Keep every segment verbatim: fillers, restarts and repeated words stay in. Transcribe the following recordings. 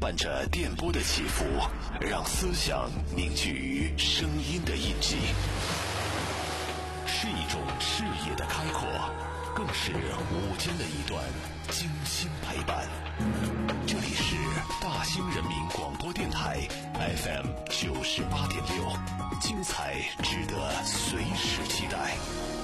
伴着电波的起伏，让思想凝聚于声音的印记，是一种视野的开阔，更是午间的一段精心陪伴。这里是大兴人民广播电台 F M 九十八点六，精彩值得随时期待。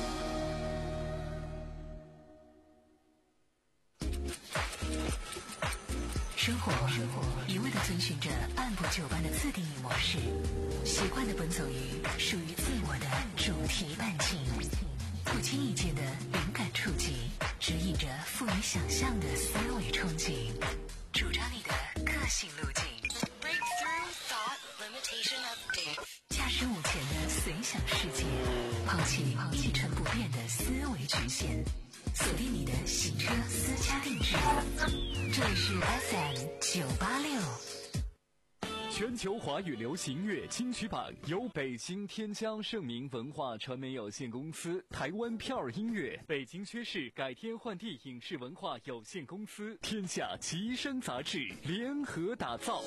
生活一味地遵循着按部就班的自定义模式，习惯地奔走于属于自我的主题半径，不经意间的灵感触及，指引着富于想象的思维憧憬，主张你的个性路径。Breakthrough thought limitation update。驾驶午前的随想世界，抛弃一成不变的思维局限，锁定你的洗车私家定制。这里是 F M 九八六。 全球华语流行乐金曲榜由北京天骄盛名文化传媒有限公司、台湾票儿音乐、北京薛氏改天换地影视文化有限公司、天下奇声杂志联合打造。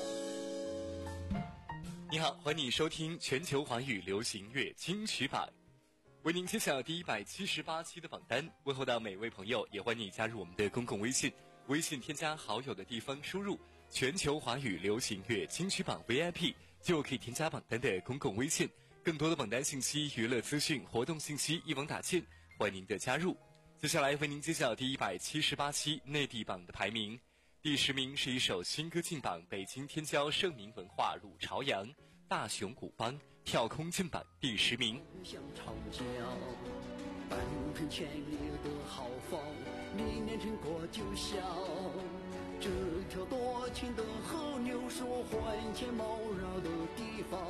你好，欢迎收听全球华语流行乐金曲榜，为您揭晓第一百七十八期的榜单。问候到每位朋友，也欢迎你加入我们的公共微信，微信添加好友的地方输入全球华语流行乐金曲榜 V I P 就可以添加榜单的公共微信，更多的榜单信息、娱乐资讯、活动信息一网打尽，欢迎您的加入。接下来为您揭晓第一百七十八期内地榜的排名。第十名是一首新歌进榜，北京天骄盛名文化鲁朝阳大熊古帮跳空进榜第十名。 像长江半城千里的豪放，历年成果就像这条多情的河流，是我魂牵梦绕的地方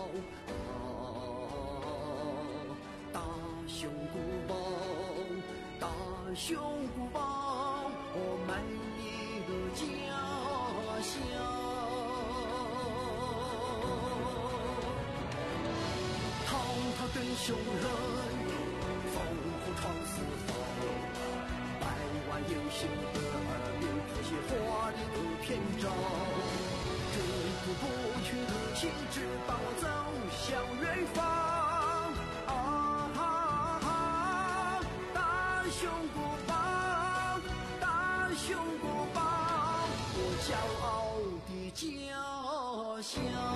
啊！大熊古帮，大熊古帮，我美丽的家乡。滔滔的雄人，烽火闯四方，百万优秀的儿女谱写华丽的篇章，这不不去的旗帜伴我走向远方啊！大熊古帮，大熊古帮，我骄傲的家乡。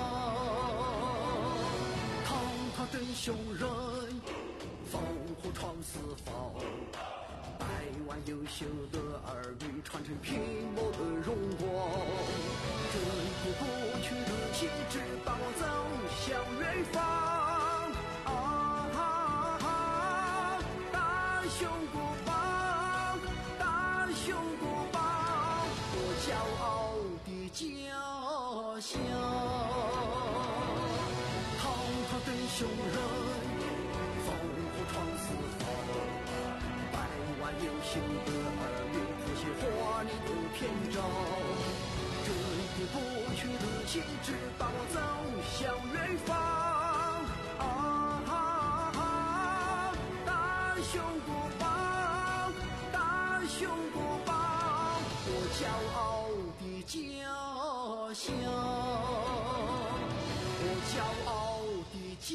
的雄人，烽火闯四方，百万优秀的儿女传承拼搏的荣光，这不不去的旗帜伴我走向远方啊！大熊古帮，大熊古帮，我骄傲的家乡。的雄人，烽火闯四方，百万优秀的儿女谱写华丽的篇章，这一不去的旗帜伴我走向远方啊！大熊古帮，大熊古帮，我骄傲的家乡，我骄傲的家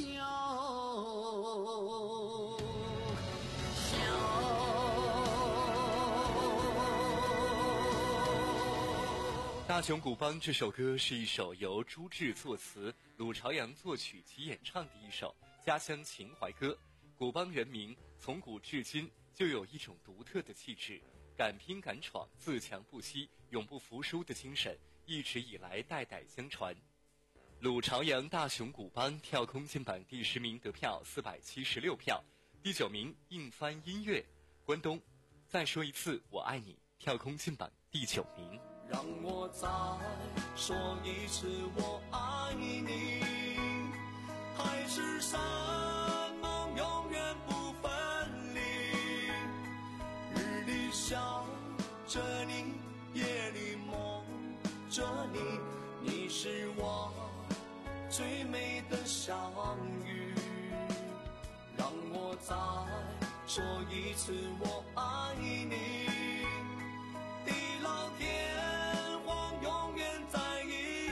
乡。 大熊古帮这首歌是一首由朱志作词、鲁朝阳作曲及演唱的一首家乡情怀歌。古帮人民从古至今就有一种独特的气质，敢拼敢闯、自强不息、永不服输的精神，一直以来代代相传。鲁朝阳大熊古帮跳空进榜第十名，得票四百七十六票。第九名硬翻音乐，关东再说一次我爱你，跳空进榜第九名。 让我再说一次我爱你，海誓山盟永远不分离，日里想着你，夜里梦着你，你是我最美的相遇。让我再说一次我爱你，地老天荒永远在一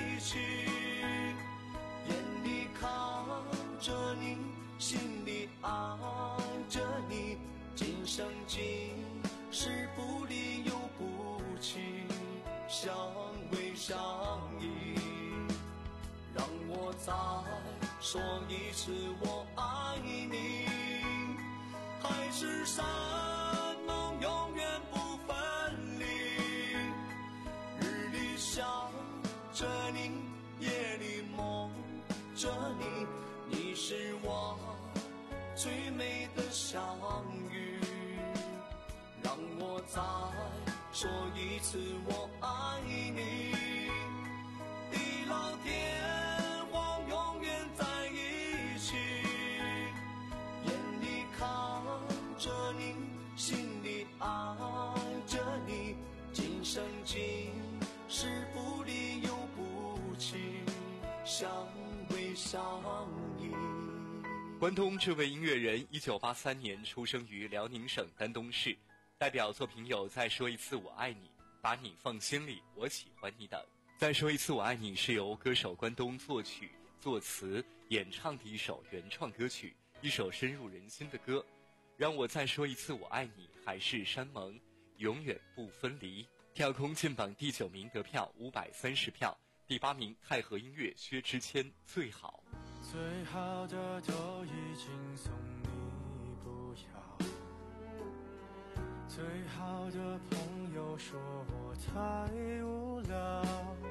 未相依。让我再说一次我爱你，海誓山盟永远不分离。日里想着你，夜里梦着你，你是我最美的相遇。让我再说一次我爱你，地老天荒永远在一起。眼里看着你，心里爱着你，今生今世不离又不弃，相偎相依。 关东这位音乐人一九八三年出生于辽宁省丹东市，代表作品有《再说一次我爱你》、《把你放心里，我喜欢你》等。《再说一次我爱你》是由歌手关东作曲、作词、演唱的一首原创歌曲，一首深入人心的歌。让我再说一次我爱你，海誓山盟，永远不分离。跳空进榜第九名，得票五百三十票。第八名，太和音乐薛之谦，最好。 最好的都已经送你不要，最好的朋友说我太无聊，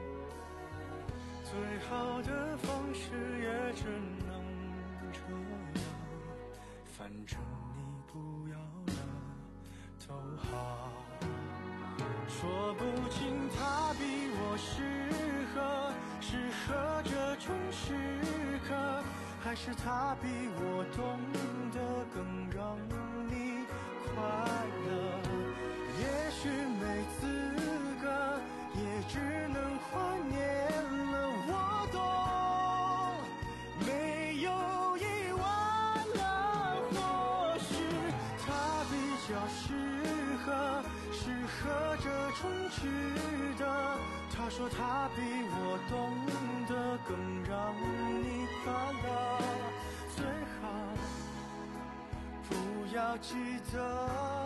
最好的方式也只能这样，反正你不要了都好。说不清他比我适合适合这种时刻，还是他比我懂得更让你快乐。也许没资格，也只能怀念了。我懂，没有意外了。或许他比较适合适合这种值得。他说他比我懂得更让你快乐，最好不要记得，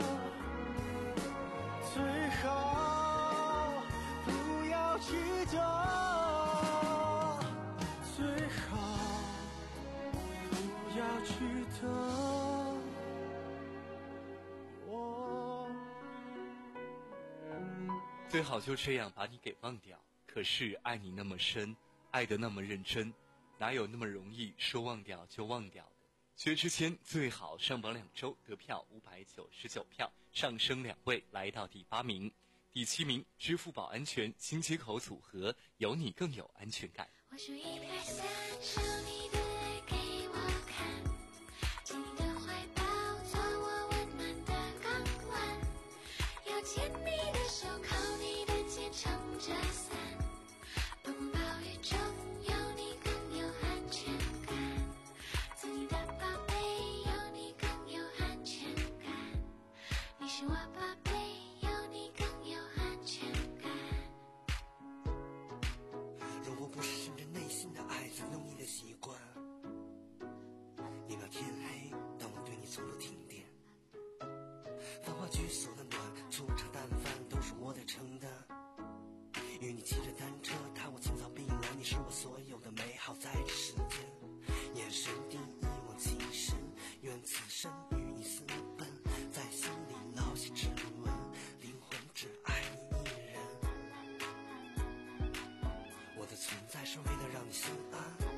最好不要记得，最好不要记得我。 最好就这样把你给忘掉，可是爱你那么深，爱得那么认真，哪有那么容易说忘掉就忘掉的。薛之谦最好上榜两周，得票五百九十九票，上升两位来到第八名。第七名，支付宝安全新街口组合，有你更有安全感。 我数一二三，手你的爱给我看，紧你的怀抱，做我温暖的港湾，要牵你的手，靠你的肩，撑着伞，暴风暴雨中有你更有安全感，做你的宝贝，有你更有安全感，你是我宝贝，有你更有安全感。 如果不是顺着内心的爱最浓郁的习惯，你那天黑但我对你从不停电，繁华居所的暖，粗茶淡饭都是我得承担。与你骑着单车，踏过青草碧蓝，你是我所有的美好在这世间。眼神地一往情深，愿此生与你私奔，在心里烙下指纹，灵魂只爱你一人。我的存在是为了让你心安，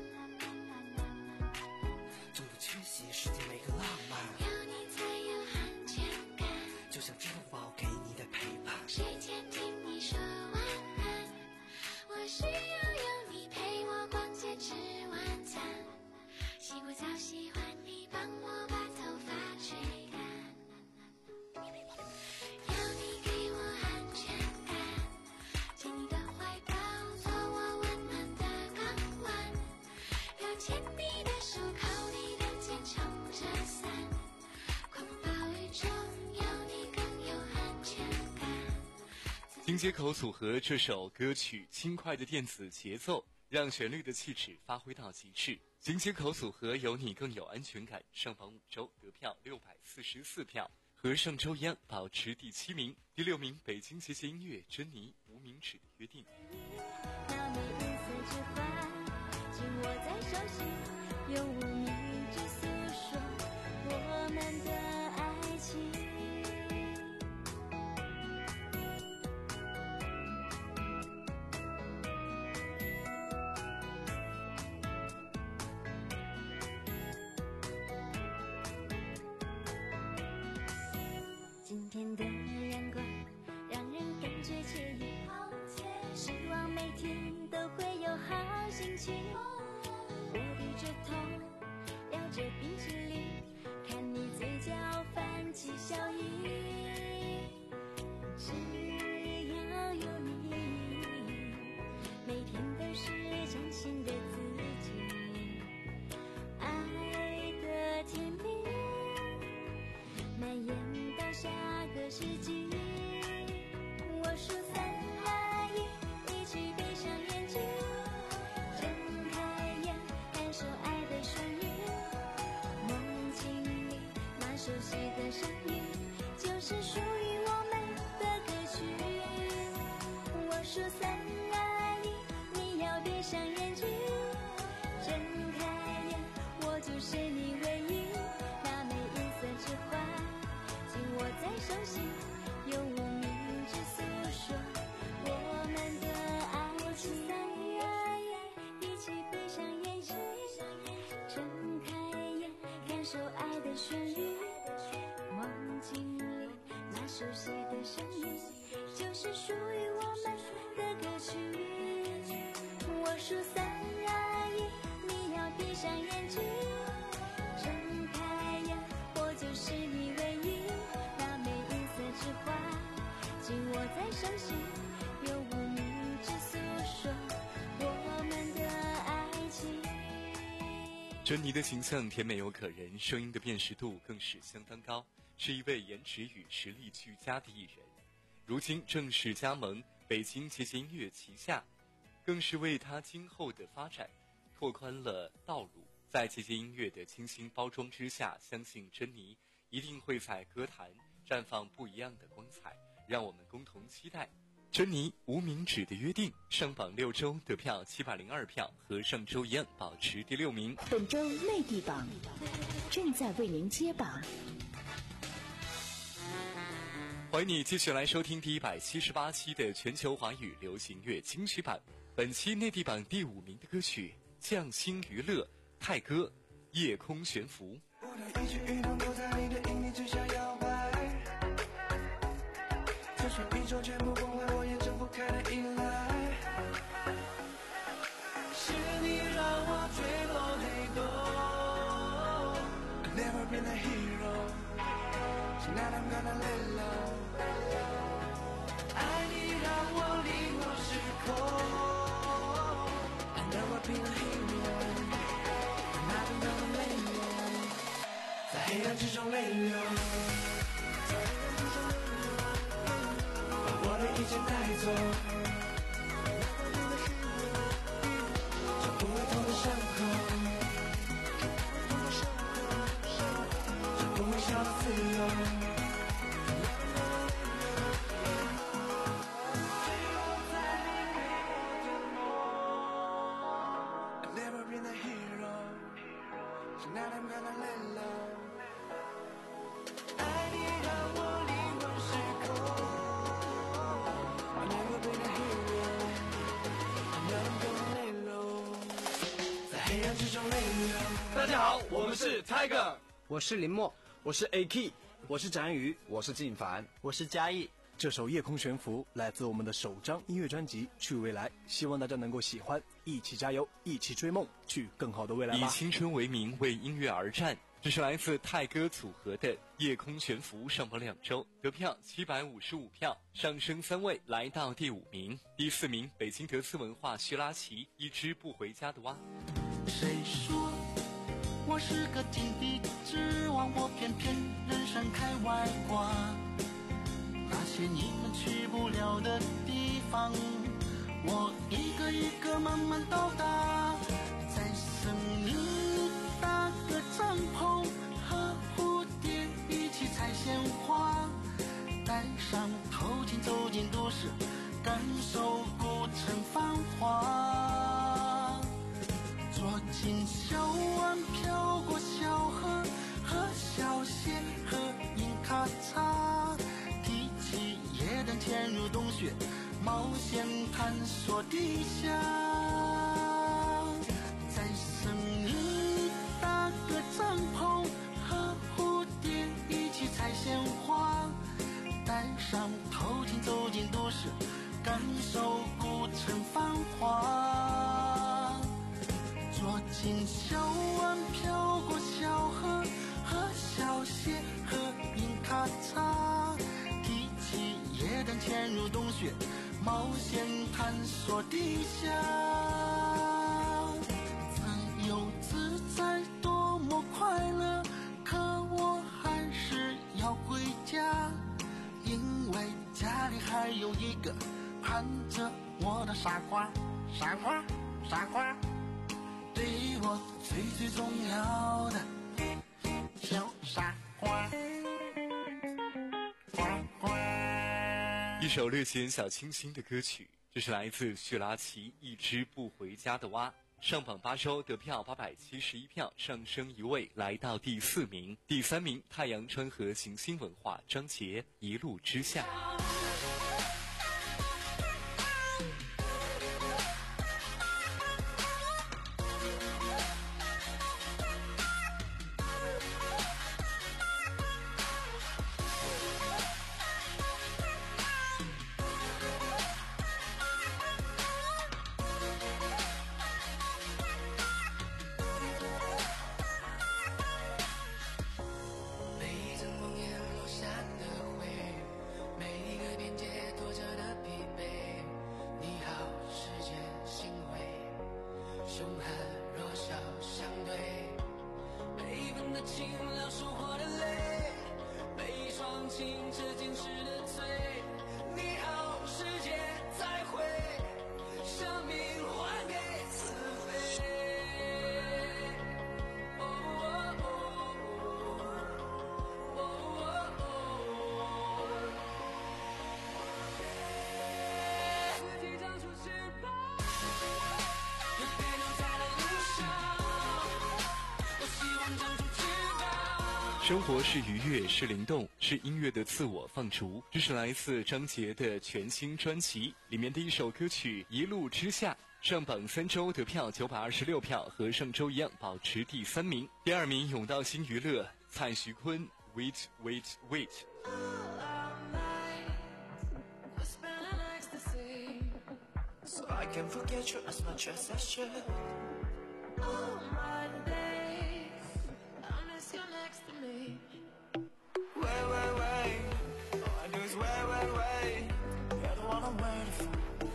从不缺席世界每个浪漫， 有你才有安全感， 就像支付宝给你的陪伴。 睡前听你说晚安，我需要有你陪我逛街吃晚餐，洗过澡喜欢你帮我把头发吹干，有你给我安全感，紧你的怀抱，做我温暖的港湾，要牵你的手，靠你的肩，撑着伞，狂风暴雨中有你更有安全感。 新街口组合这首歌曲轻快的电子节奏，让旋律的气质发挥到极致。新街口组合有你更有安全感，上榜五周，得票六百四十四票，和上周一样保持第七名。第六名，北京节节音乐珍妮无名指的约定。 你天的阳光让人感觉惬意，希望每天都会有好心情。我低着头咬着冰淇淋，看你嘴角泛起笑意。只要有你，每天都是崭新的自己。爱的甜蜜蔓延到下个世纪。我数三二一，一起闭上眼睛，睁开眼，感受爱的旋律。梦境里那熟悉的声音，就是属于我们的歌曲。我数三二一，你要闭上眼睛，睁开眼，我就是你唯一。那每一色之花，紧握在手心，用无名指诉说我们的爱情。一起闭上眼睛，睁开眼，感受爱的旋律。梦境里那熟悉的声音，就是属于我们的歌曲。我数三二一，你要闭上眼睛，睁开眼，我就是你唯一。那每一色之花，紧握在手心，用无名指诉说我们的爱情。 珍妮的形象甜美又可人，声音的辨识度更是相当高，是一位颜值与实力俱佳的艺人。如今正式加盟北京节节音乐旗下，更是为他今后的发展拓宽了道路。在节节音乐的精心包装之下，相信珍妮一定会在歌坛绽放不一样的光彩，让我们共同期待。珍妮无名指的约定上榜六周，得票七百零二票，和上周一样保持第六名。 本周内地榜正在为您揭榜。 欢迎你继续来收听第一百七十八期的全球华语流行乐金曲榜。本期内地榜第五名的歌曲，匠心娱乐泰歌《夜空悬浮》。 我的一举一动都在你的引领之下摇摆，就算宇宙全部崩坏，我也睁不开的依赖。是你让我坠落黑洞 I've never been a hero, tonight I'm gonna lay low。 爱你让我灵魂失控 I've never been a hero, tonight I'm gonna lay low。 在黑暗之中泪流，把我的一切带走，这不会痛的伤口，这不会消的自由。I've never been a hero, tonight I'm gonna lay low。 爱你让我灵魂失控 I've never been a hero, tonight I'm gonna lay low。 在黑暗之中泪流。 大家好，我们是 Tiger， 我是林默， 我是 A K， 我是展宇， 我是靳凡， 我是嘉义。 这首《夜空悬浮》来自我们的首张音乐专辑《去未来》，希望大家能够喜欢，一起加油，一起追梦，去更好的未来吧。 以青春为名，为音乐而战。这是来自泰歌组合的《夜空悬浮》，上榜两周，得票七百五十五票，上升三位，来到第五名。第四名，北京德斯文化徐拉奇《一只不回家的蛙》。 谁说我是个井底之蛙，我偏偏人生开外挂。那些你们去不了的地方，我一个一个慢慢到达。在森林搭个帐篷，和蝴蝶一起采鲜花，戴上头巾走进都市，感受古城繁华。坐进小湾飘过小河，喝小蟹，喝饮咖茶，提起夜灯潜入洞穴，冒险探索地下。在森林搭个帐篷，和蝴蝶一起采鲜花， 上偷听走进都市，感受古城繁华。坐进小湾飘过小河，喝小蟹，喝饮咖茶，提起夜灯潜入洞穴，冒险探索地下。自由自在多么快乐，可我还是要回家，因为家里还有一个盼着我的傻瓜，傻瓜，傻瓜，对我最最重要的小傻瓜，呱呱。 一首略显小清新的歌曲，这是来自许拉奇《一只不回家的蛙》，上榜八周，得票八百七十一票，上升一位，来到第四名。第三名，太阳川河行星文化张杰《一路之下》。生活是愉悦，是灵动，是音乐的自我放逐。这是来自张杰的全新专辑里面的一首歌曲《一路之下》，上榜三周，得票九百二十六票，和上周一样保持第三名。第二名永道新娱乐蔡徐坤 Wait Wait Wait。 So I can forget you as much as I should. All my days, I miss you next to me. Wait, wait, wait. All I do is wait, wait, wait. You're the one I'm waiting for.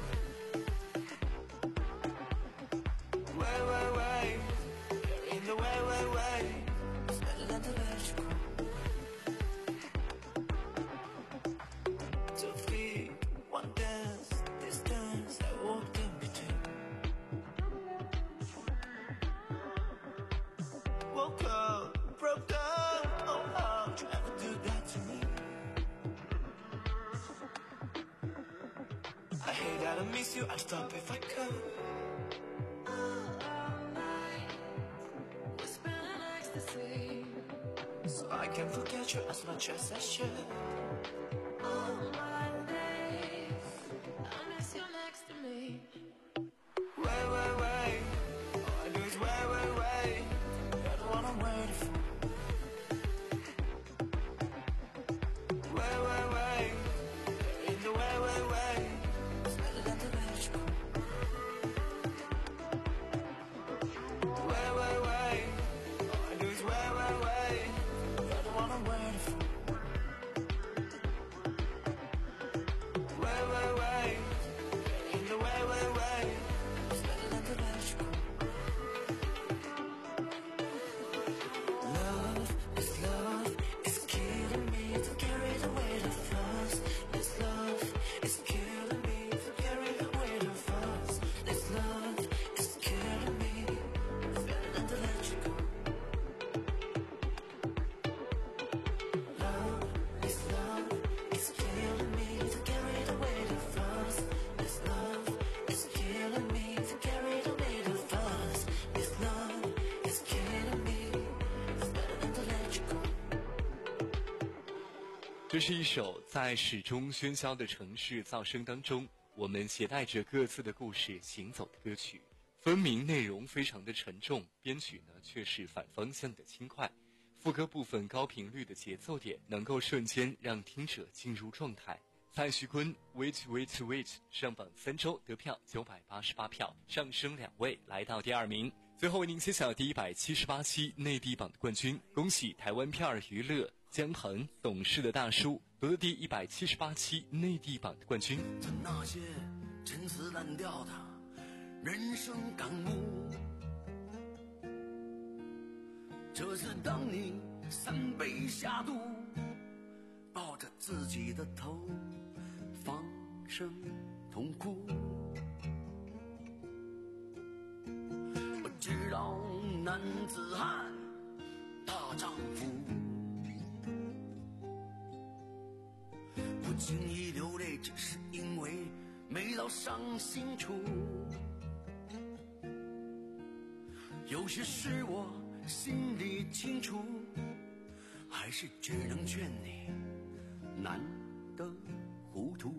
Wait, wait, wait. You're in the way, wait, wait. It's better than to let you go. Two feet, one dance, distance I walked in between. Woke up, broke down. Oh, how'd you ever do that to me? I hate that I miss you, I'd stop if I could. All night, we're spinning ecstasy. So I can forget you as much as I should. All my days, I miss you next to me. Wait, wait, wait. All I do is wait, wait, wait. You're the one I'm waiting for. Wait, wait, wait. You're in the way, wait, wait. It's better than to let you go. Wait, wait, wait. All I do is wait, wait, wait. You're the one I'm waiting for. Wait, wait, wait. You're in the way, wait, wait. It's better than to let you go. Love is love, it's killing me to carry the weight of us. This love is killing me to carry the weight of us. This love is killing me. It's better than to let you go. Love is love, it's killing me to carry the weight of us. This love is killing me to carry the weight of us. This love is killing me. It's better than to let you go. 这是一首在始终喧嚣的城市噪声当中，我们携带着各自的故事行走的歌曲。分明内容非常的沉重，编曲呢却是反方向的轻快。 副歌部分高频率的节奏点能够瞬间让听者进入状态。蔡徐坤 Wait Wait Wait 上榜三周得票九百八十八票，上升两位来到第二名。最后为您揭晓第一百七十八期内地榜的冠军，恭喜台湾片儿娱乐姜鹏懂事的大叔夺得第一百七十八期内地榜的冠军。 在那些陈词滥调的人生感悟，这是当你三杯下肚，抱着自己的头放声痛哭。我知道男子汉大丈夫不轻易流泪，只是因为没到伤心处。有些事我心里清楚，还是只能劝你难得糊涂。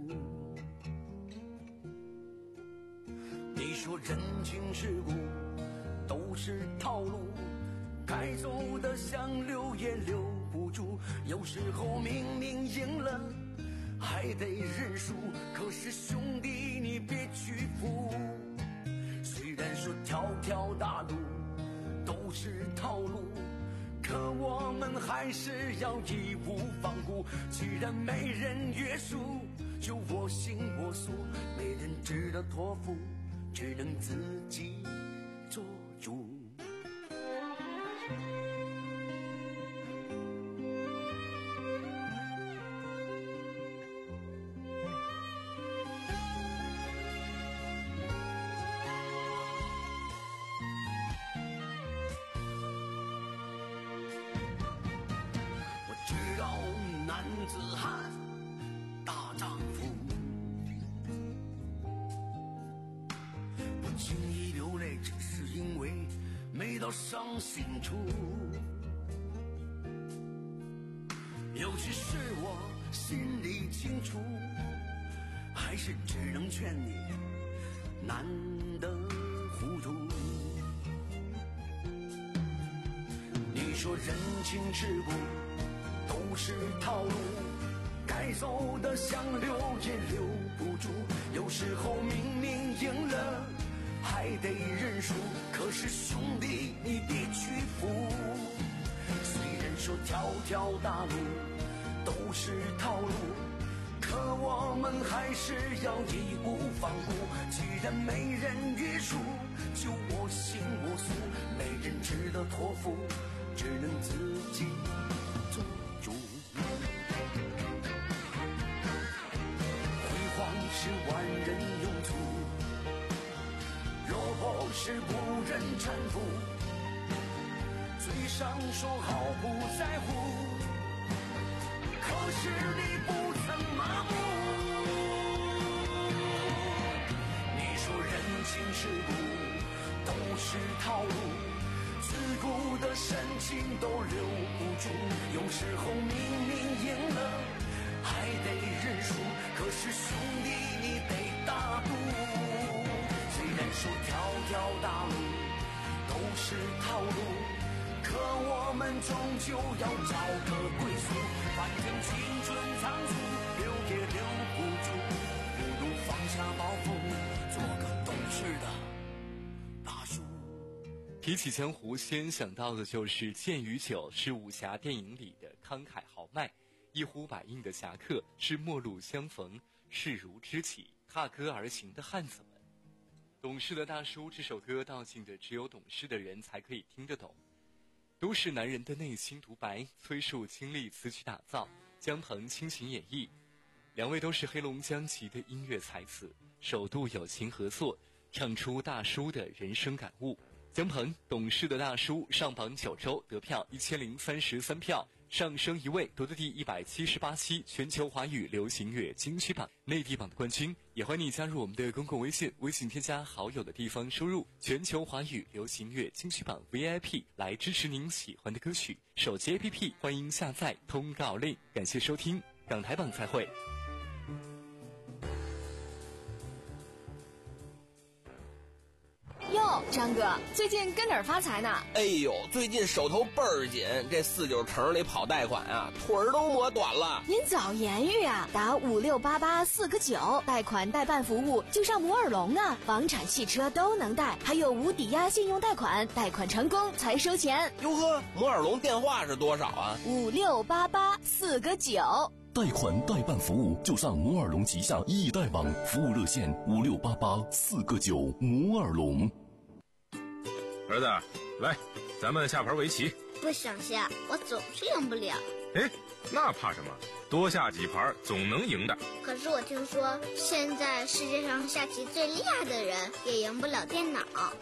你说人情世故都是套路，该走的想留也留不住，有时候明明赢了还得认输，可是兄弟你别屈服。虽然说条条大路都是套路，可我们还是要义无反顾。既然没人约束，就我行我素，没人值得托付，只能自己做主。男子汉大丈夫不轻易流泪，只是因为没到伤心处。有些事我心里清楚，还是只能劝你难得糊涂。你说人情世故都是套路，该走的想留也留不住，有时候明明赢了还得认输，可是兄弟你别屈服。虽然说条条大路都是套路，可我们还是要义无反顾。既然没人约束，就我行我素，没人值得托付，只能自己做主。辉煌是万人拥簇，落魄是不忍搀扶。嘴上说好不在乎，可是你不曾麻木。你说人情世故都是套路，自古的深情都留不住，有时候明明赢了还得认输，可是兄弟你得大度。虽然说条条大路都是套路，可我们终究要找个归宿。反正青春仓促，留也留不住，不如放下包袱，做个懂事的大叔。 提起江湖，先想到的就是剑与酒是武侠电影里的慷慨豪迈，一呼百应的侠客是陌路相逢，势如知己，踏歌而行的汉子们。懂事的大叔这首歌道尽的只有懂事的人才可以听得懂，都是男人的内心独白，崔恕倾力词曲打造，姜鹏倾情演绎，两位都是黑龙江籍的音乐才子，首度友情合作，唱出大叔的人生感悟。姜鹏懂事的大叔上榜九周，得票一千零三十三票，上升一位，夺得第一百七十八期全球华语流行乐金曲榜内地榜的冠军。也欢迎你加入我们的公共微信，微信添加好友的地方输入全球华语流行乐金曲榜 V I P 来支持您喜欢的歌曲。手机 A P P 欢迎下载通告令。感谢收听港台榜，再会。 哟， 哟，张哥，最近跟哪儿发财呢？ 哎呦，最近手头倍儿紧，这四九城里跑贷款啊，腿儿都磨短了。 您早言语啊，打五六八八四个九，贷款代办服务就上摩尔龙啊，房产、汽车都能贷，还有无抵押信用贷款，贷款成功才收钱。 哟呵，摩尔龙电话是多少啊？ 五六八八四个九。 贷款代办服务就上摩尔龙旗下易贷网，服务热线五六八八四个九。摩尔龙。 儿子，来，咱们下盘围棋。 不想下，我总是赢不了。 哎，那怕什么？多下几盘总能赢的。 可是我听说，现在世界上下棋最厉害的人也赢不了电脑。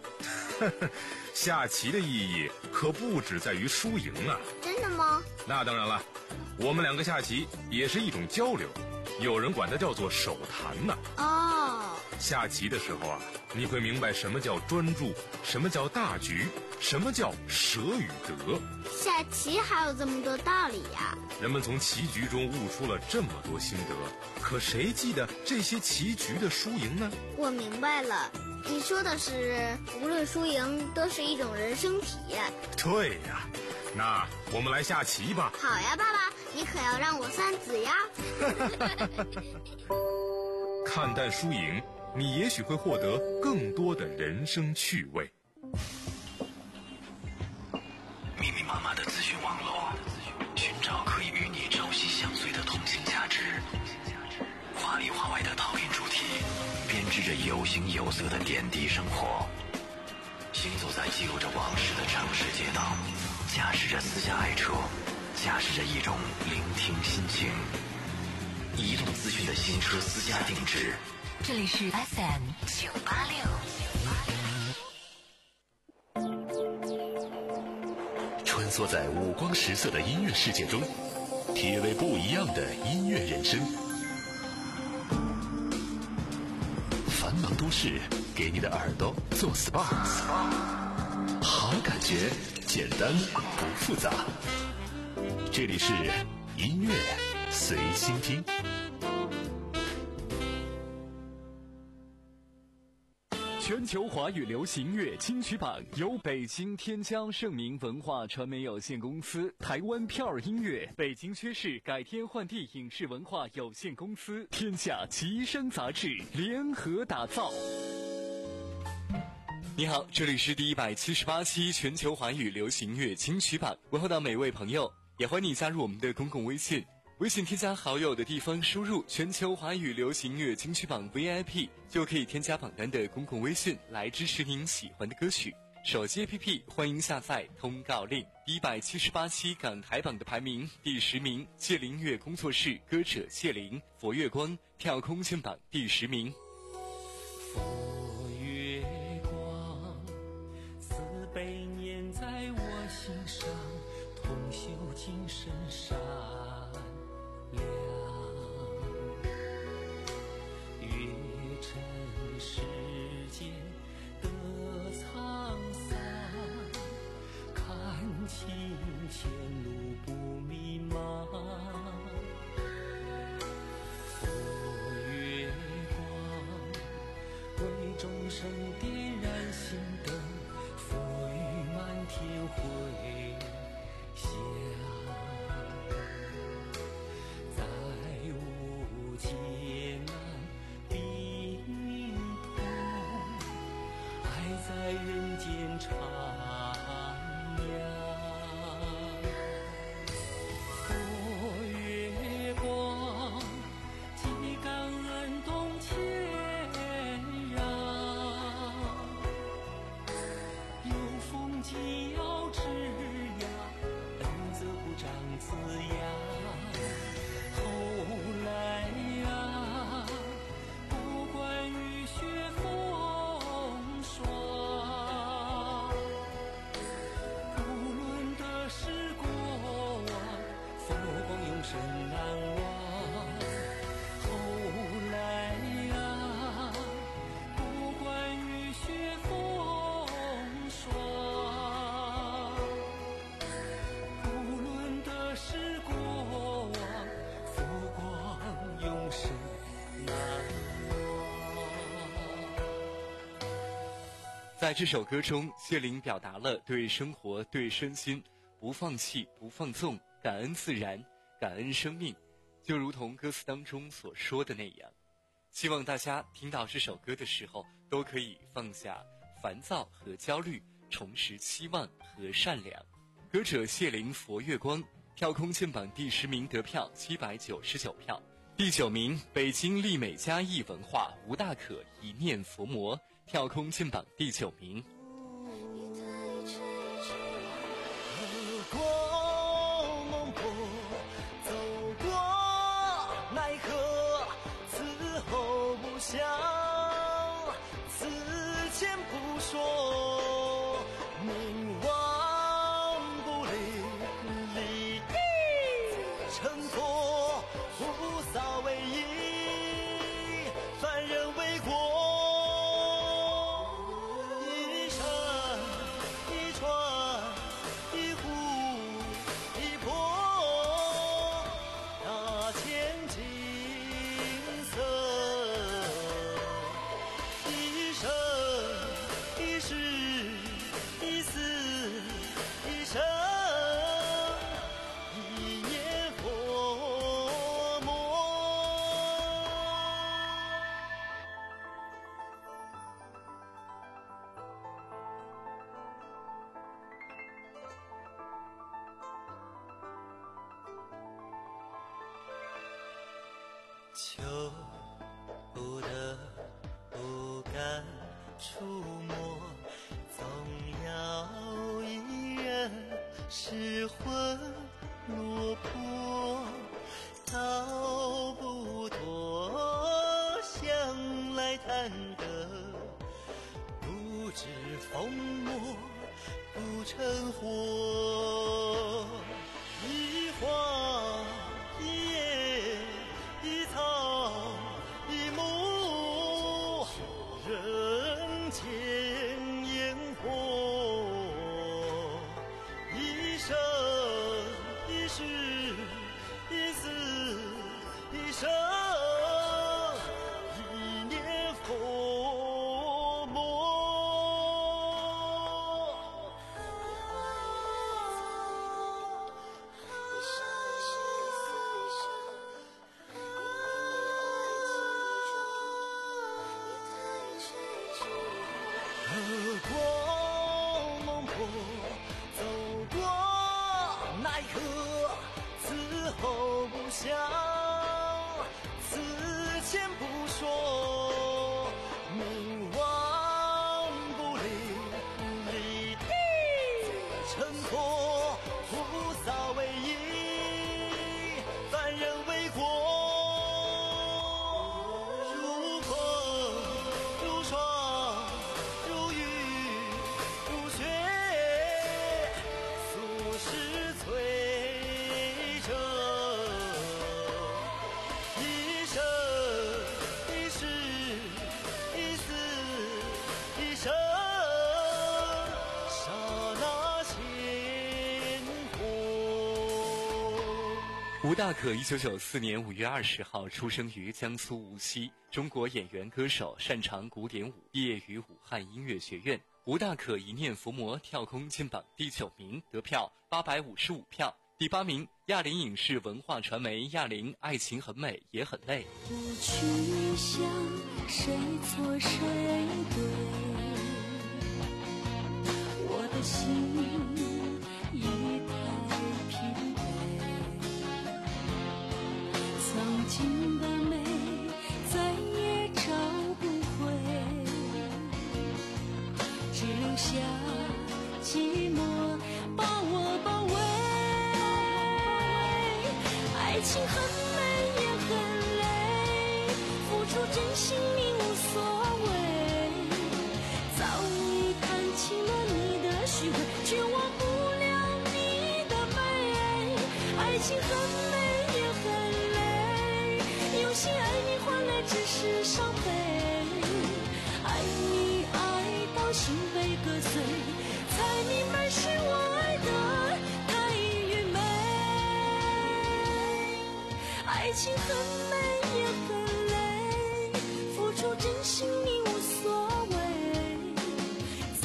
下棋的意义可不只在于输赢啊！ 真的吗？ 那当然了，我们两个下棋也是一种交流，有人管它叫做手谈呢。 哦， 下棋的时候啊，你会明白什么叫专注，什么叫大局，什么叫舍与得。 下棋还有这么多道理呀！ 人们从棋局中悟出了这么多心得，可谁记得这些棋局的输赢呢？ 我明白了，你说的是无论输赢都是一种人生体验。 对呀，那我们来下棋吧。 好呀，爸爸，你可要让我算子呀。 看淡输赢，你也许会获得更多的人生趣味。 密密麻麻的资讯网络，寻找可以与你朝夕相随的通信价值。华里华外的讨论主题，编织着有形有色的点滴生活。行走在记录着往事的城市街道，驾驶着私家爱车，驾驶着一种聆听心情。移动资讯的新车私家定制。 这里是 F M 九八六。 穿梭在五光十色的音乐世界中，体味不一样的音乐人生。繁忙都市给你的耳朵做 S P A， 好感觉，简单不复杂。这里是音乐随心听。 全球华语流行乐金曲榜由北京天江盛明文化传媒有限公司、台湾票儿音乐、北京薛氏改天换地影视文化有限公司、天下吉声杂志联合打造。你好，这里是第一百七十八期全球华语流行乐金曲榜，问候到每位朋友，也欢迎你加入我们的公共微信。微信添加好友的地方输入全球华语流行乐金曲榜 V I P， 就可以添加榜单的公共微信来支持您喜欢的歌曲。手机 A P P 欢迎下载通告令。一百七十八期港台榜的排名第十名，谢灵乐工作室歌者谢灵，佛月光跳空间榜第十名。 佛月光，慈悲念在我心上，同修精神善良，月尘世间的沧桑，看清前路不迷茫。佛月光，为众生点燃心灯，佛雨满天回响。再无艰难病痛，爱在人间徜徉。佛月光，既感恩动谦让，有风紧要枝桠，恩泽不长自芽。后来啊，不管雨雪风霜，不论在这首歌中，谢玲表达了对生活、对身心不放弃、不放纵，感恩自然，感恩生命，就如同歌词当中所说的那样。希望大家听到这首歌的时候，都可以放下烦躁和焦虑，重拾期望和善良。歌者谢玲佛月光跳空剑榜第十名得票七百九十九票，第九名北京丽美嘉义文化吴大可一念佛魔跳空剑榜第九名。 走过梦破，走过奈何，此后不想，此前不说，冥顽不灵，离地成佛，菩萨为因，凡人为果。求不得，不敢触摸，总要一人失魂落魄，逃不脱向来贪得，不知风魔不成火，一花一叶一草一木，人间烟火，一生一世一死一生，一念佛魔。走过梦破，走过奈何，此后不想，此前不说，冥顽不灵，离地成佛，菩萨为因，凡人为果。如风如霜如雨如雪，俗世摧折，一生一世一死一生，刹那鲜活。 吴大可一九九四年五月二十号出生于江苏无锡，中国演员歌手，擅长古典舞，毕业于武汉音乐学院。吴大可一念伏魔跳空进榜第九名，得票八百五十五票。第八名，亚林影视文化传媒亚林爱情很美也很累。 不去想谁错谁对，我的心已太疲惫，曾经的美再也找不回，只留下寂寞把我包围。爱情很美也很累，付出真心你无所谓，早已看清了你的虚伪，却忘不了你的美。爱情很美也很累，用心爱你换来只是伤悲，爱你爱到心被割碎，才明白是我爱的太愚昧。爱情很美也很累，付出真心你无所谓，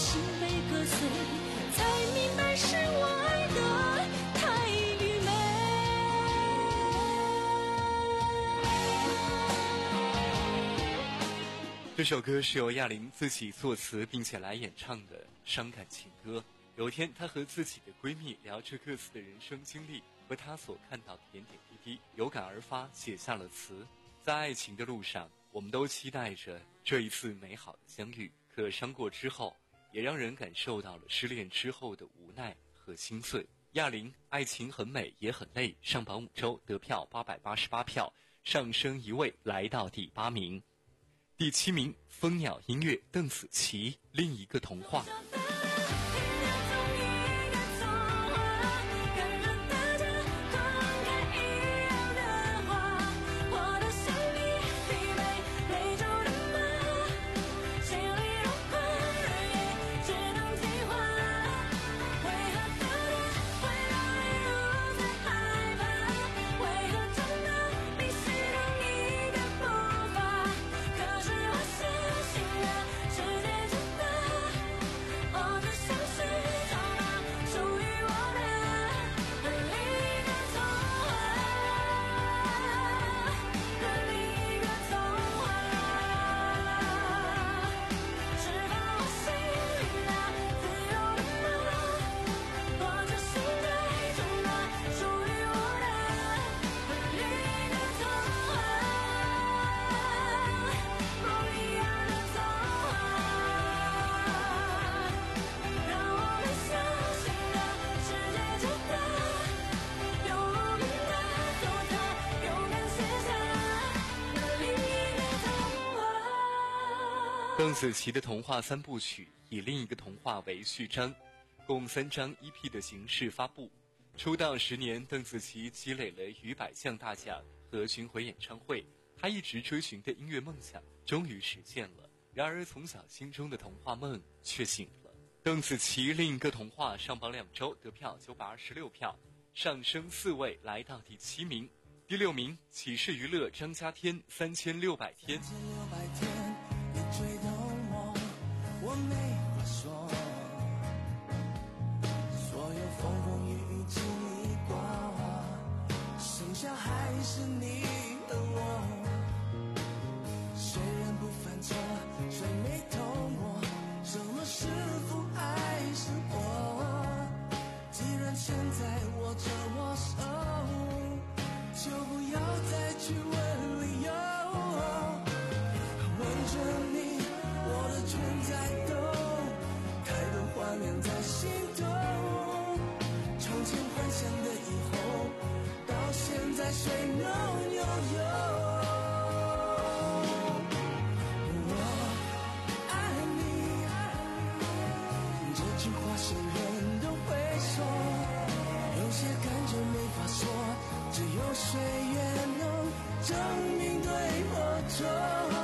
心被割碎，才明白是我爱的太愚昧。 这首歌是由亚玲自己作词并且来演唱的伤感情歌。有一天，她和自己的闺蜜聊着各自的人生经历和她所看到的点点滴滴，有感而发，写下了词。在爱情的路上，我们都期待着这一次美好的相遇，可伤过之后，也让人感受到了失恋之后的无奈和心碎。亚玲，爱情很美也很累，上榜五周，得票八百八十八票，上升一位来到第八名。第七名，蜂鸟音乐，邓紫棋，另一个童话。邓紫棋的童话三部曲以另一个童话为序章，共三张 E P 的形式发布。出道十年，邓紫棋积累了逾百项大奖和巡回演唱会，她一直追寻的音乐梦想终于实现了。然而，从小心中的童话梦却醒了。邓紫棋另一个童话上榜两周，得票九百二十六票，上升四位来到第七名。第六名，启示娱乐张家天三千六百天。 吹动我，我没话说，所有风风雨雨经历过，剩下还是你和我。谁人不犯错，谁没痛过，什么是父爱是我？既然现在握着我手，就不要再去问理由。问着你，我的全在动，太多画面在心头。从前幻想的以后，到现在谁能拥有？我爱你，这句话谁人都会说，有些感觉没法说，只有岁月能证明对或错。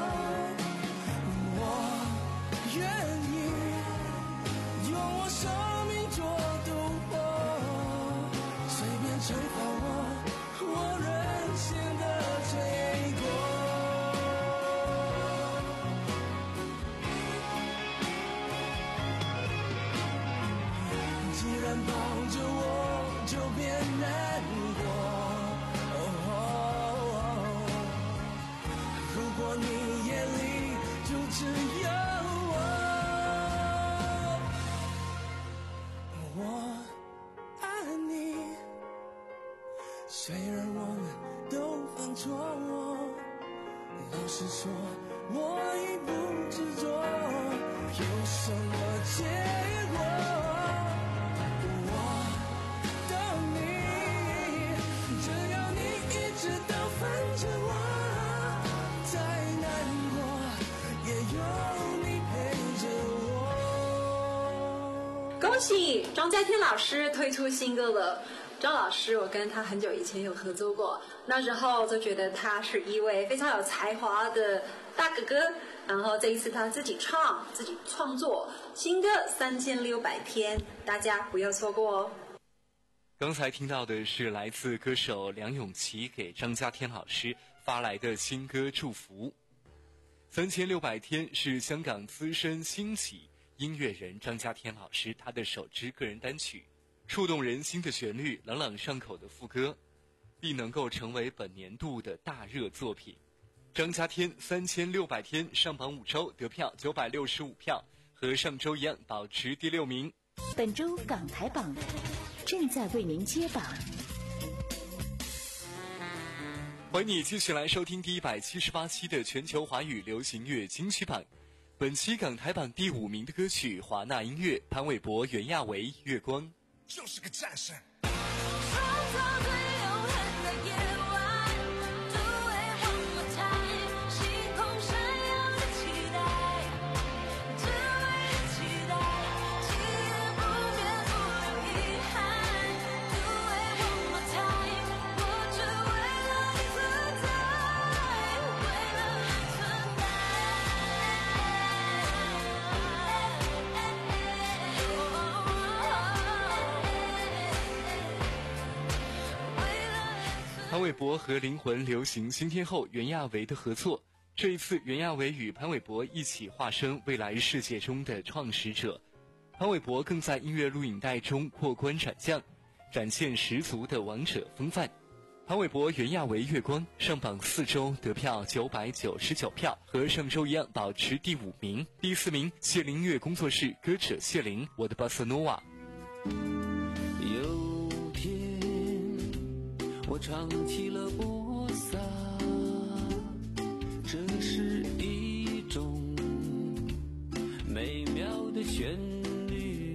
愿意用我生命做赌博，随便惩罚我，我任性的罪过。既然抱着我，就别难过。如果你眼里就只有虽然我们都犯错，老实说我已不执着，有什么结果我等你，只要你一直都烦着我，再难过也有你陪着我。 恭喜张家天老师推出新歌了。张老师，我跟他很久以前有合作过，那时候就觉得他是一位非常有才华的大哥哥。然后这一次他自己唱、自己创作新歌《三千六百天》，大家不要错过哦。 刚才听到的是来自歌手梁咏琪给张家天老师发来的新歌祝福。三千六百天是香港资深星喜音乐人张家天老师他的首支个人单曲，触动人心的旋律，朗朗上口的副歌，必能够成为本年度的大热作品。张家天三千六百天上榜五周，得票九百六十五票，和上周一样保持第六名。 本周港台榜正在为您揭榜。 欢迎你继续来收听第一百七十八期的全球华语流行乐金曲榜。本期港台榜第五名的歌曲，华纳音乐潘玮柏、袁娅维《月光》。 就是个战神。 潘玮柏和灵魂流行新天后袁娅维的合作，这一次袁娅维与潘玮柏一起化身未来世界中的创始者，潘玮柏更在音乐录影带中过关斩将，展现十足的王者风范。潘玮柏袁娅维《月光》上榜四周，得票九百九十九票，和上周一样保持第五名。第四名，谢灵音乐工作室歌者谢灵，我的巴塞诺瓦。 有天我唱起了波萨，这是一种美妙的旋律，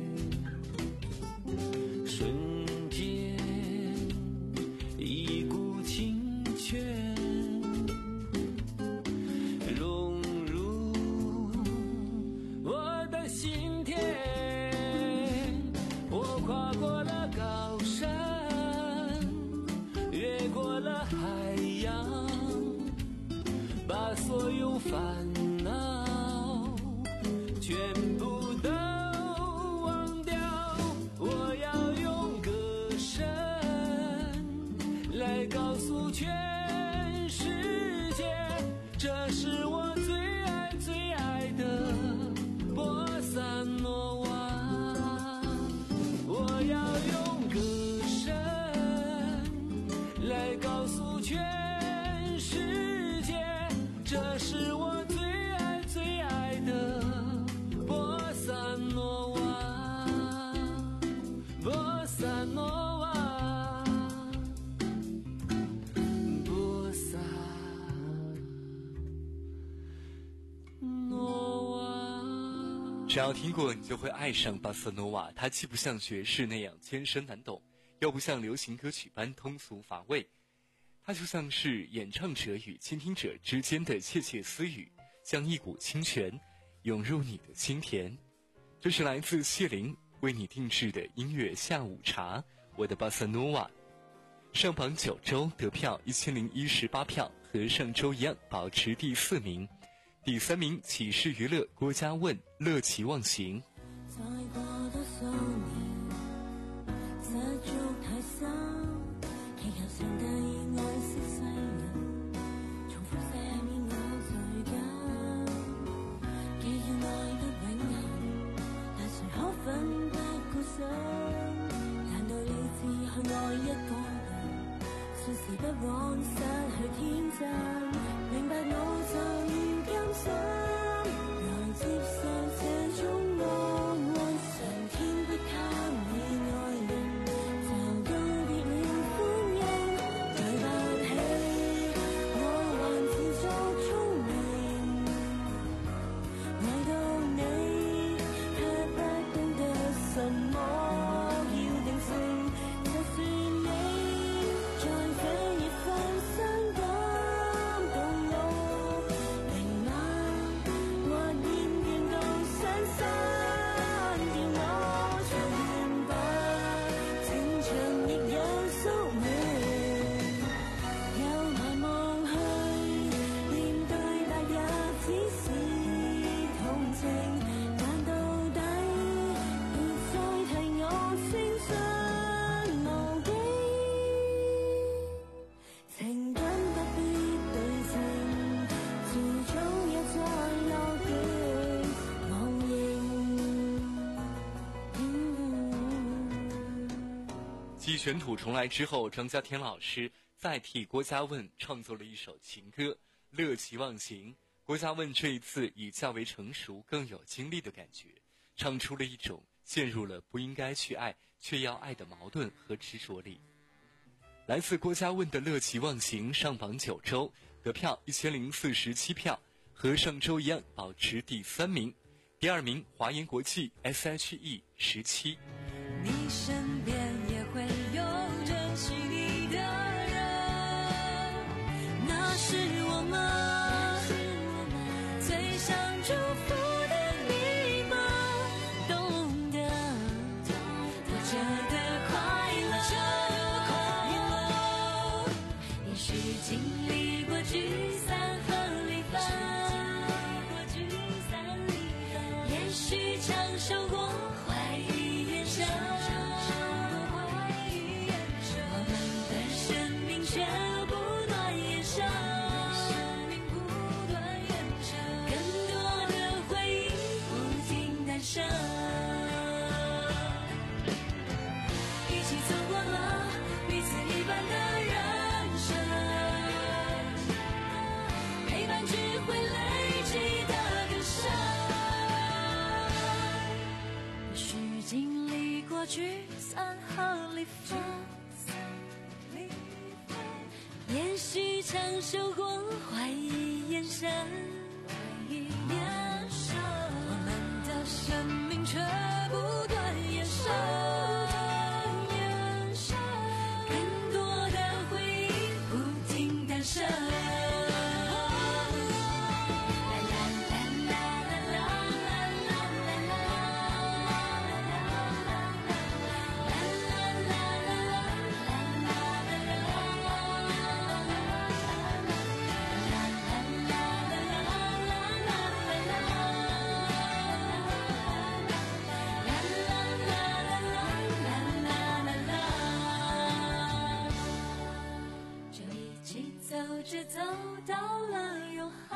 瞬间一股清泉融入我的心田，我跨过了高山，越过了海洋，把所有烦恼全部都忘掉，我要用歌声来告诉全世界，这是我最爱最爱的波萨诺瓦，我要用歌声来告诉全世界，这是我最爱最爱的波萨诺瓦，波萨诺瓦，波萨诺瓦。 只要听过，你就会爱上巴塞诺瓦。它既不像爵士那样艰深难懂，又不像流行歌曲般通俗乏味，它就像是演唱者与倾听者之间的窃窃私语，像一股清泉涌入你的心田。这是来自谢灵为你定制的音乐下午茶，我的巴塞诺瓦。上榜九周，得票一千零一十八票，和上周一样保持第四名。第三名，启示娱乐郭嘉问《乐其忘形》。 再過多數年，失足太深，祈求上帝愛惜世人，重複赦免我罪疚，既要愛得永恆，但誰可奮不顧身？難道你只去愛一個人，說時不枉失去天真，明白我曾甘心來接受這種惡運，上天不給你愛人，就告別了歡欣，對不起，我還自作聰明，愛到你卻不懂得什麼要定性，就算你在這夜放傷感動我，明晚继卷土重来之后，张家天老师再替郭嘉问创作了一首情歌《乐其忘形》。郭嘉问这一次以较为成熟、更有经历的感觉，唱出了一种陷入了不应该去爱却要爱的矛盾和执着里。来自郭嘉问的《乐其忘形》上榜九周，得票一千零四十七票，和上周一样保持第三名。第二名华研国际 S H E 十七。 你身边也会有着细腻的人，那是我们最想祝福的你吗？懂得活着的快乐，也许经历过聚散和离分，也许承受过怀疑眼神，我们的生命却不断延伸，更多的回忆不停诞生，一起走过了彼此一半的人生，陪伴只会累积的更深，也许经历过聚散和离分，也许承受过怀疑眼神，我们的生命却不断延伸，更多的回忆不停诞生。就一起走着走到了永恒，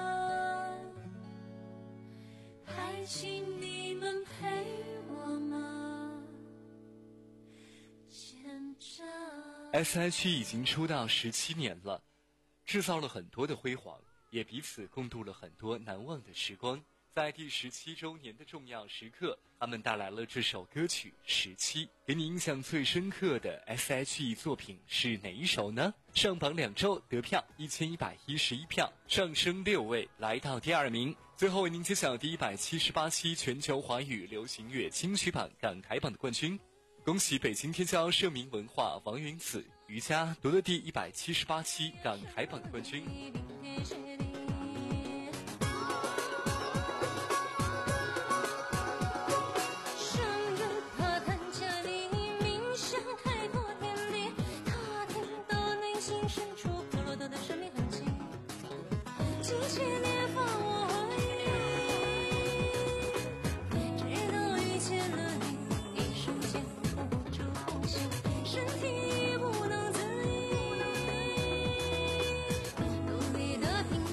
还请你们陪我们牵着。 S H E 已经出道十七年了，制造了很多的辉煌，也彼此共度了很多难忘的时光。在第十七周年的重要时刻，他们带来了这首歌曲《十七》。给你印象最深刻的 S H E 作品是哪一首呢？上榜两周，得票一千一百一十一票，上升六位，来到第二名。最后为您揭晓第一百七十八期全球华语流行乐金曲榜港台榜的冠军。恭喜北京天骄盛名文化王云子、瑜伽夺得第一百七十八期港台榜的冠军。 身体不能自已，努力的拼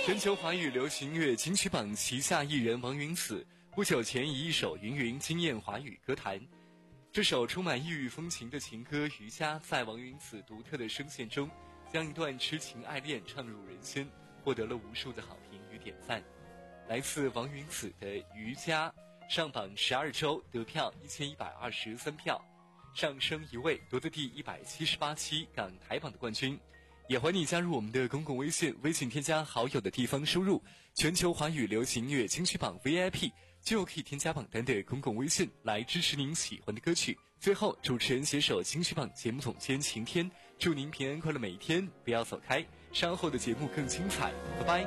全球华语流行乐金曲榜旗下艺人王云子不久前以一首《云云》惊艳华语歌坛。这首充满异域风情的情歌《渔家》在王云子独特的声线中，将一段痴情爱恋唱入人心，获得了无数的好评与点赞。来自王云子的《渔家》上榜十二周，得票一千一百二十三票，上升一位，夺得第一百七十八期港台榜的冠军。也欢迎你加入我们的公共微信，微信添加好友的地方输入全球华语流行乐金曲榜 V I P， 就可以添加榜单的公共微信来支持您喜欢的歌曲。最后，主持人携手金曲榜节目总监晴天，祝您平安快乐每一天，不要走开，稍后的节目更精彩，拜拜。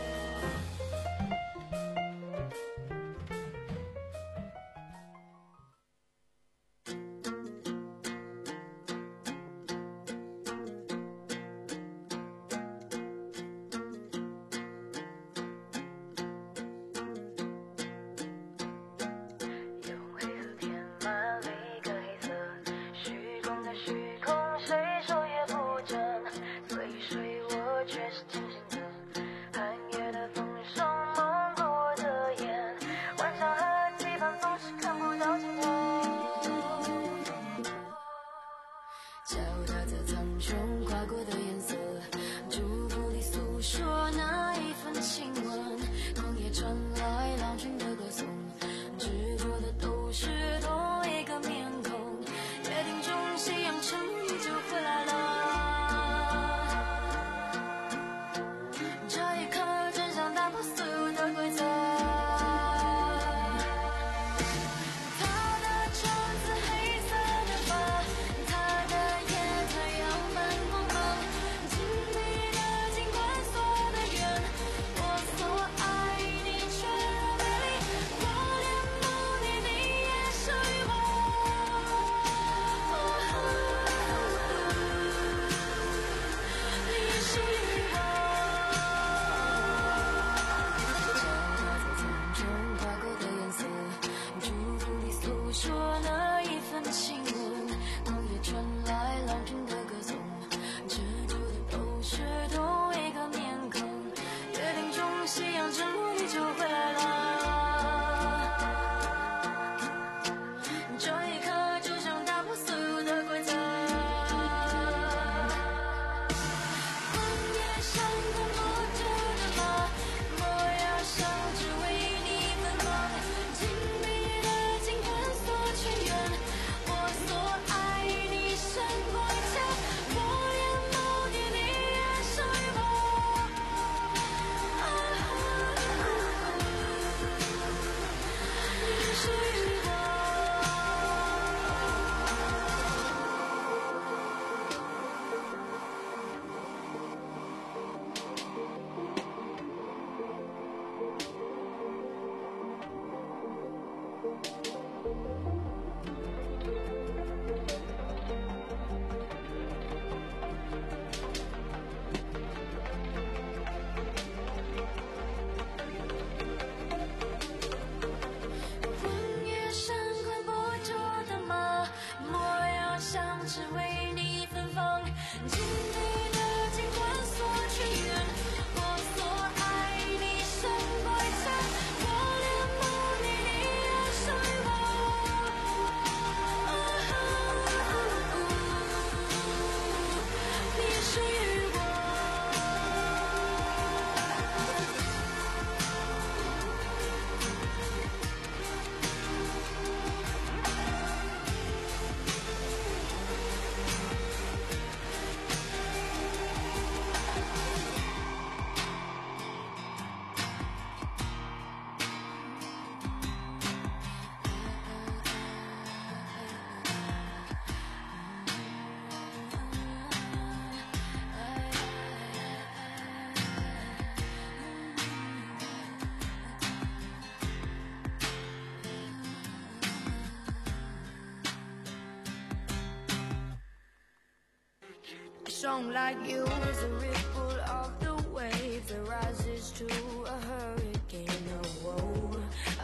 song like you is a ripple of the wave that rises to a hurricane. Oh, oh,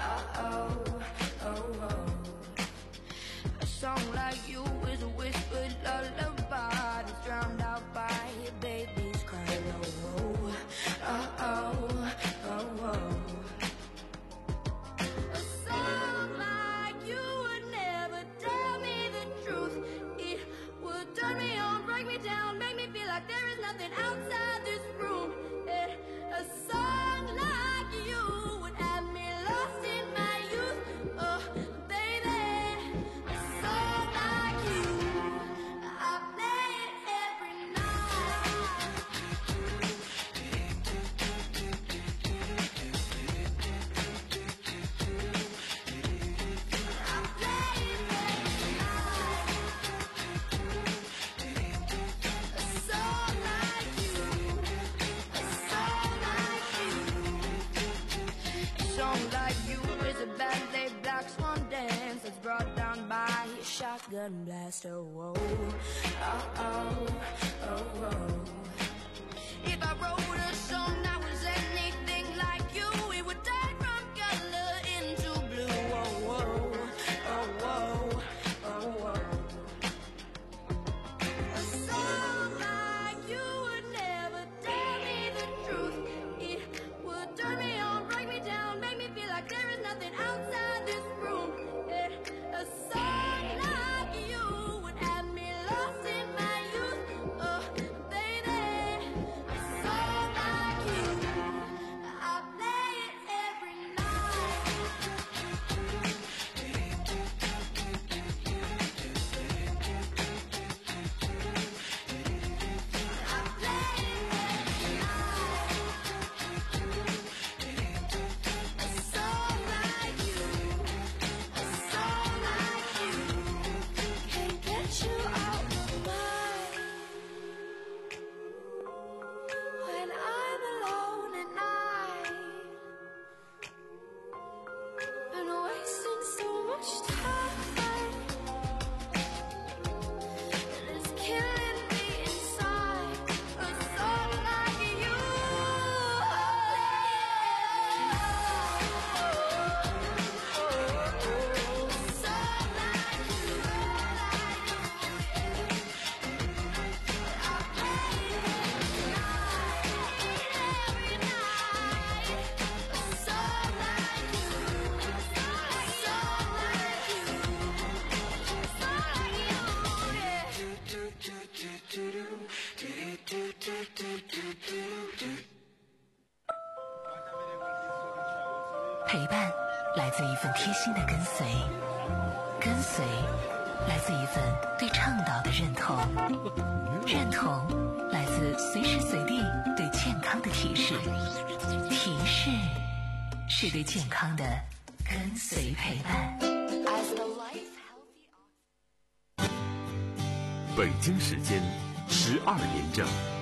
oh, oh, oh. A song like you is a whispered lullaby that's drowned out by your baby's crying. Oh, oh, oh, oh. song like you is a ballet black swan dance that's brought down by a shotgun blast. Oh, whoa, oh, oh, oh, oh. If I wrote a song that was anything like you, it would die from color into blue. Oh, whoa, oh, whoa, oh, whoa. A song like you would never tell me the truth. It would turn me on, break me down, make me feel like there is nothing outside this room. It, a song like you would have me lost in my youth. Oh, baby, a song like you, I play it every night. I play it every night. A song like you, a song like you, can't get you out of mind. When I'm alone at night and wasting so much time, and it's killing me inside. A song like you, song like you, I play it every night, every night. A song like you, a song like you, song like you, yeah. 陪伴来自一份贴心的跟随，跟随来自一份对倡导的认同，认同来自随时随地对健康的提示，提示是对健康的跟随陪伴。 北京时间十二点整。